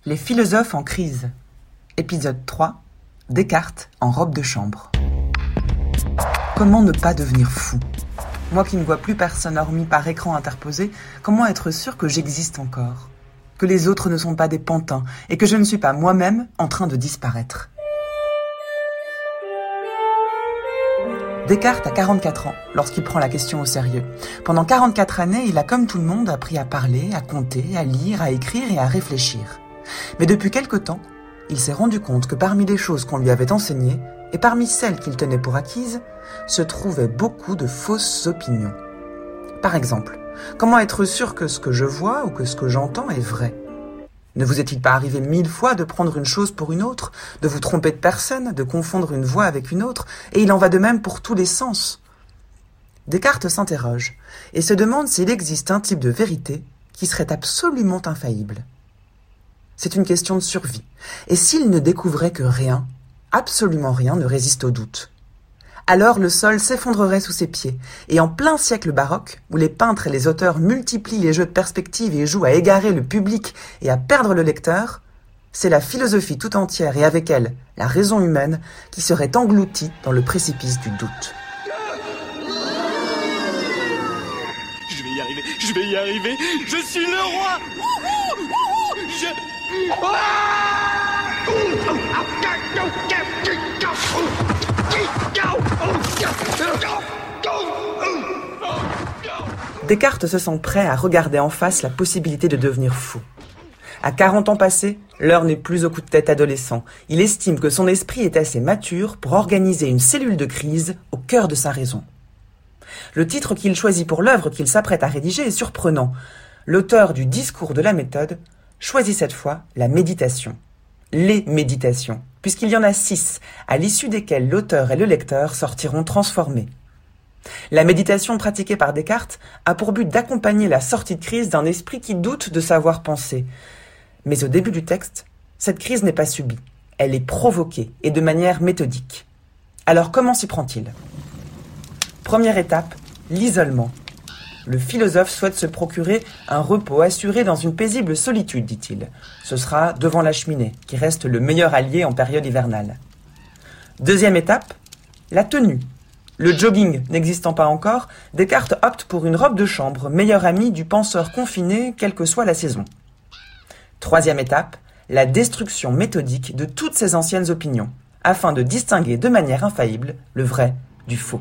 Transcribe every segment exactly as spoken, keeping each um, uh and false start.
Les philosophes en crise. Épisode trois. Descartes en robe de chambre. Comment ne pas devenir fou ? Moi qui ne vois plus personne hormis par écran interposé, comment être sûr que j'existe encore ? Que les autres ne sont pas des pantins et que je ne suis pas moi-même en train de disparaître ? Descartes a quarante-quatre ans lorsqu'il prend la question au sérieux. Pendant quarante-quatre années, il a comme tout le monde appris à parler, à compter, à lire, à écrire et à réfléchir. Mais depuis quelque temps, il s'est rendu compte que parmi les choses qu'on lui avait enseignées, et parmi celles qu'il tenait pour acquises, se trouvaient beaucoup de fausses opinions. Par exemple, comment être sûr que ce que je vois ou que ce que j'entends est vrai ? Ne vous est-il pas arrivé mille fois de prendre une chose pour une autre, de vous tromper de personne, de confondre une voix avec une autre, et il en va de même pour tous les sens ? Descartes s'interroge et se demande s'il existe un type de vérité qui serait absolument infaillible. C'est une question de survie. Et s'il ne découvrait que rien, absolument rien ne résiste au doute. Alors le sol s'effondrerait sous ses pieds, et en plein siècle baroque, où les peintres et les auteurs multiplient les jeux de perspective et jouent à égarer le public et à perdre le lecteur, c'est la philosophie tout entière et avec elle la raison humaine qui serait engloutie dans le précipice du doute. Je vais y arriver, je vais y arriver, je suis le roi. Wouhou, wouhou, je... Descartes se sent prêt à regarder en face la possibilité de devenir fou. À quarante ans passés, l'heure n'est plus au coup de tête adolescent. Il estime que son esprit est assez mature pour organiser une cellule de crise au cœur de sa raison. Le titre qu'il choisit pour l'œuvre qu'il s'apprête à rédiger est surprenant. L'auteur du Discours de la méthode choisit cette fois la méditation. Les méditations, puisqu'il y en a six, à l'issue desquelles l'auteur et le lecteur sortiront transformés. La méditation pratiquée par Descartes a pour but d'accompagner la sortie de crise d'un esprit qui doute de savoir penser. Mais au début du texte, cette crise n'est pas subie, elle est provoquée et de manière méthodique. Alors comment s'y prend-il ? Première étape, l'isolement. Le philosophe souhaite se procurer un repos assuré dans une paisible solitude, dit-il. Ce sera devant la cheminée, qui reste le meilleur allié en période hivernale. Deuxième étape, la tenue. Le jogging n'existant pas encore, Descartes opte pour une robe de chambre, meilleure amie du penseur confiné, quelle que soit la saison. Troisième étape, la destruction méthodique de toutes ces anciennes opinions, afin de distinguer de manière infaillible le vrai du faux.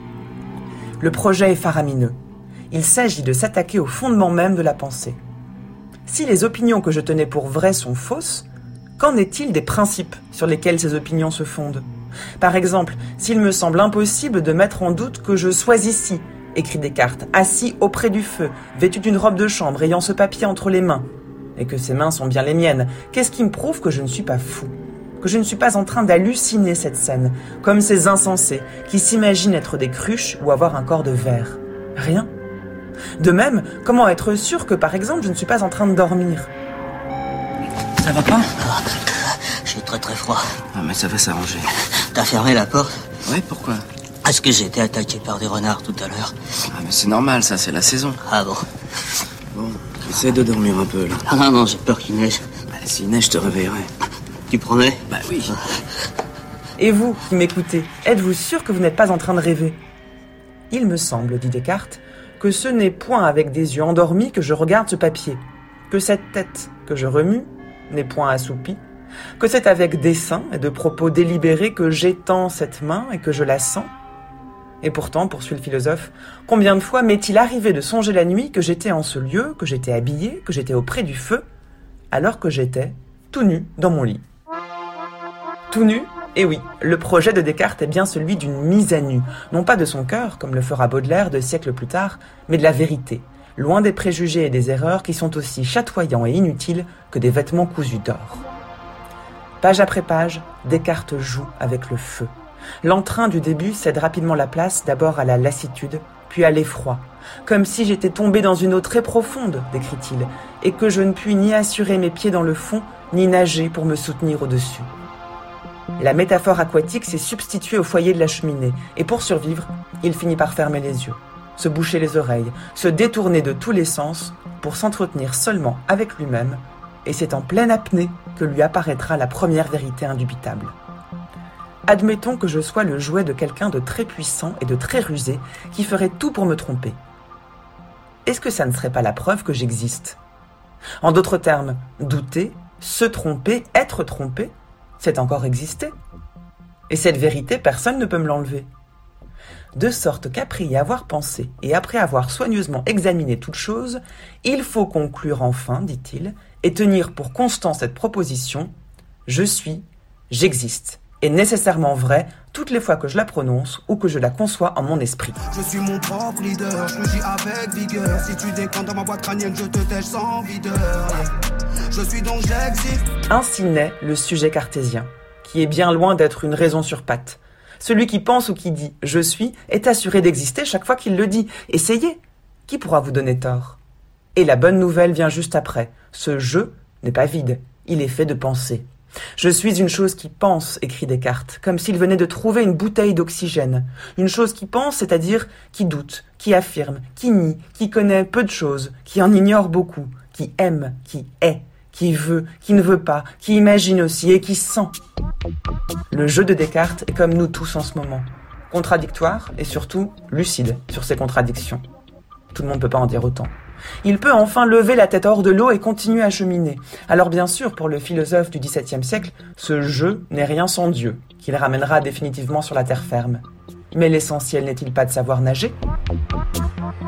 Le projet est faramineux. Il s'agit de s'attaquer au fondement même de la pensée. Si les opinions que je tenais pour vraies sont fausses, qu'en est-il des principes sur lesquels ces opinions se fondent ? Par exemple, s'il me semble impossible de mettre en doute que je sois ici, écrit Descartes, assis auprès du feu, vêtu d'une robe de chambre, ayant ce papier entre les mains, et que ces mains sont bien les miennes, qu'est-ce qui me prouve que je ne suis pas fou ? Que je ne suis pas en train d'halluciner cette scène, comme ces insensés qui s'imaginent être des cruches ou avoir un corps de verre ? Rien. De même, comment être sûr que, par exemple, je ne suis pas en train de dormir ? Ça va pas ? Ah, j'ai très très froid. Ah, mais ça va s'arranger. T'as fermé la porte ? Ouais, pourquoi ? Parce que j'ai été attaqué par des renards tout à l'heure. Ah, mais c'est normal, ça, c'est la saison. Ah bon ? Bon, essaie de dormir un peu, là. Ah non, non, j'ai peur qu'il neige. Bah, s'il neige, je te réveillerai. Tu promets ? Bah oui. Et vous, qui m'écoutez, êtes-vous sûr que vous n'êtes pas en train de rêver ? Il me semble, dit Descartes, que ce n'est point avec des yeux endormis que je regarde ce papier, que cette tête que je remue n'est point assoupie, que c'est avec dessein et de propos délibérés que j'étends cette main et que je la sens. Et pourtant, poursuit le philosophe, combien de fois m'est-il arrivé de songer la nuit que j'étais en ce lieu, que j'étais habillé, que j'étais auprès du feu, alors que j'étais tout nu dans mon lit. Tout nu ? Et oui, le projet de Descartes est bien celui d'une mise à nu, non pas de son cœur, comme le fera Baudelaire deux siècles plus tard, mais de la vérité, loin des préjugés et des erreurs qui sont aussi chatoyants et inutiles que des vêtements cousus d'or. Page après page, Descartes joue avec le feu. L'entrain du début cède rapidement la place d'abord à la lassitude, puis à l'effroi, comme si j'étais tombé dans une eau très profonde, décrit-il, et que je ne puis ni assurer mes pieds dans le fond, ni nager pour me soutenir au-dessus. La métaphore aquatique s'est substituée au foyer de la cheminée, et pour survivre, il finit par fermer les yeux, se boucher les oreilles, se détourner de tous les sens pour s'entretenir seulement avec lui-même et c'est en pleine apnée que lui apparaîtra la première vérité indubitable. Admettons que je sois le jouet de quelqu'un de très puissant et de très rusé qui ferait tout pour me tromper. Est-ce que ça ne serait pas la preuve que j'existe ? En d'autres termes, douter, se tromper, être trompé, c'est encore exister. Et cette vérité, personne ne peut me l'enlever. De sorte qu'après y avoir pensé et après avoir soigneusement examiné toute chose, il faut conclure enfin, dit-il, et tenir pour constant cette proposition « Je suis, j'existe » est nécessairement vraie toutes les fois que je la prononce ou que je la conçois en mon esprit. Je suis mon propre leader, je le dis avec vigueur. Si tu décantes dans ma boîte crânienne, je te tèche sans videur. Je suis donc j'existe. Ainsi naît le sujet cartésien, qui est bien loin d'être une raison sur pattes. Celui qui pense ou qui dit « je suis » est assuré d'exister chaque fois qu'il le dit. Essayez. Qui pourra vous donner tort ? Et la bonne nouvelle vient juste après. Ce « je » n'est pas vide, il est fait de pensée. Je suis une chose qui pense, écrit Descartes, comme s'il venait de trouver une bouteille d'oxygène. Une chose qui pense, c'est-à-dire qui doute, qui affirme, qui nie, qui connaît peu de choses, qui en ignore beaucoup, qui aime, qui est, qui veut, qui ne veut pas, qui imagine aussi et qui sent. Le jeu de Descartes est comme nous tous en ce moment, contradictoire et surtout lucide sur ses contradictions. Tout le monde ne peut pas en dire autant. Il peut enfin lever la tête hors de l'eau et continuer à cheminer. Alors bien sûr, pour le philosophe du dix-septième siècle, ce « je » n'est rien sans Dieu, qui le ramènera définitivement sur la terre ferme. Mais l'essentiel n'est-il pas de savoir nager ?